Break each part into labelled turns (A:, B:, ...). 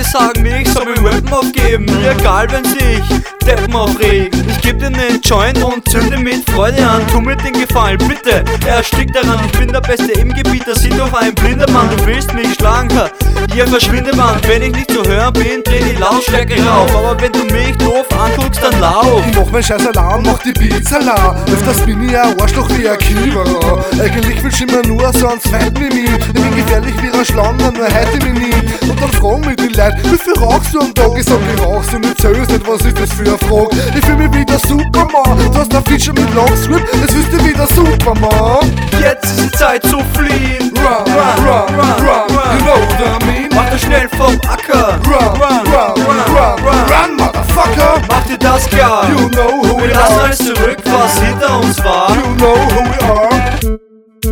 A: sagen mir, ich soll mir Rappen aufgeben. Mir egal, wenn sich Deppen aufregen. Ich geb dir nen Joint und zünde mit Freude an. Tu mir den Gefallen, bitte, erstickt daran. Ich bin der Beste im Gebiet, das sieht doch ein blinder Mann. Du willst mich schlagen, hier verschwinde man. Wenn ich nicht zu hören bin, dreh die Lautstärke rauf. Aber wenn du mich doof anguckst, dann lauf.
B: Ich mach mein scheiß Alarm, mach die Beats Alarm. Öfters bin ich ein Arschloch wie ein Kieberer. Eigentlich willst du immer nur so einen zweiten wie mich. Ich bin gefährlich wie ein Schlangen, nur heute mich nie. Und dann fragen mich die Leute, wie viel rauchst du am Tag? Ich sag, ich rauchst und ich zähl's nicht, was ist das für eine Frage? Ich fühl mich wieder Superman. Du hast ein Feature mit Longscript, jetzt wirst du wieder Superman.
A: Jetzt ist die Zeit zu fliehen.
B: Run, run, run, run, run, you know what I mean?
A: Mach dich schnell vom Acker.
B: Run, run, run, run, run, run, motherfucker.
A: Mach dir das klar.
B: You know who
A: Wir
B: we
A: lassen
B: are.
A: alles zurück, was hinter uns war.
B: You know who we are.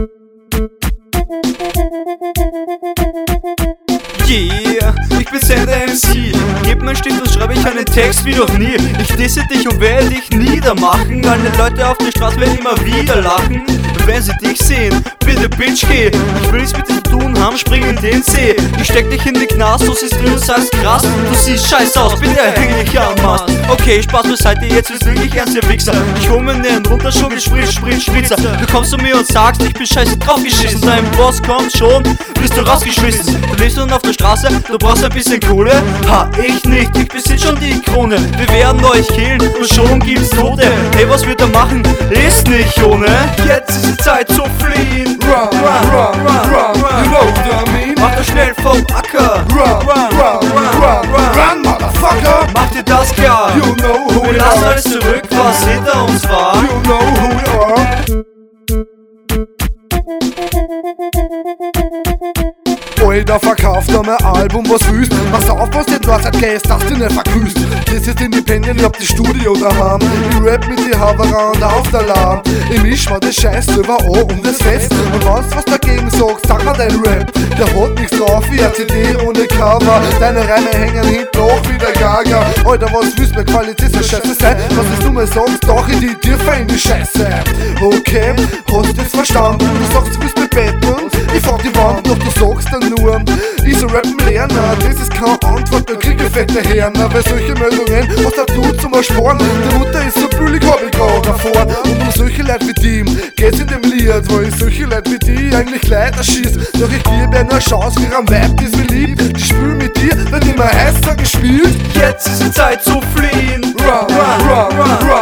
A: Yeah, ich bin Sender MC. Gib mir einen Stift und schreibe ich einen Text wie noch nie. Ich disse dich und werde dich niedermachen. Alle Leute auf der Straße werden immer wieder lachen. Wenn sie dich sehen, bitte Bitch geh. Ich will nichts mit dir zu tun haben, spring in den See. Ich steck dich in den Knast, du siehst drin und sagst krass. Du siehst scheiße aus, bitte häng dich am Mast. Okay, Spaß beiseite, jetzt wird's wirklich ernst, ihr Wichser. Ich hol mir nen runterschugel, Spritzer. Du kommst zu mir und sagst, ich bin scheiße draufgeschissen. Dein Boss kommt schon, bist du rausgeschmissen. Du lebst nun auf der Straße, du brauchst ein bisschen Kohle. Ha, ich nicht, ich besitz schon die Krone. Wir werden euch killen und schon gibt's Tote. Hey, was wird er machen? Ist nicht ohne. Jetzt ist die Zeit zu fliehen.
B: Run, run, run, run, run, you know what I mean?
A: Mach dich schnell vom Acker.
B: Run, run, run, run, run, motherfucker.
A: Mach dir das klar.
B: You know who
A: Wir
B: we
A: lassen
B: are.
A: alles zurück, was hinter uns war.
B: You know who we are. Alter, verkauft noch mein Album, was willst? Pass auf, was dir da seit gehst, dass du nicht verküsst. Das ist Independent, ich hab die Studio daheim. Ich rap mit die Haverer und auf der Lahn. Ich misch mir das Scheiß selber an und das fest. Und wenn's was dagegen sagst, sag mal dein Rap. Der hat nichts drauf wie eine CD ohne Cover. Deine Reime hängen hinten auch wie der Gaga. Alter, was willst du, Qualität soll scheiße sein? Was ist du mal sagst, doch in die Tiefe in die Scheiße. Okay, hast du das verstanden? Du sagst, du willst mir betteln. Ich fahr die Wand, doch du sagst dann nur, ich soll rappen lernen. Das ist keine Antwort, da krieg ich fette Hirne. Weil solche Meldungen, was der tut zum Ersparen. Die Mutter ist so billig, hab ich grad davor. Und um solche Leute wie die geht's in dem Lied, weil ich solche Leute wie die eigentlich Leute erschieß. Doch ich gebe dir eine Chance für einen Vibe, das mir liebt. Ich spiel mit dir, wird immer heißer gespielt.
A: Jetzt ist die Zeit zu fliehen.
B: Run, run, run, run,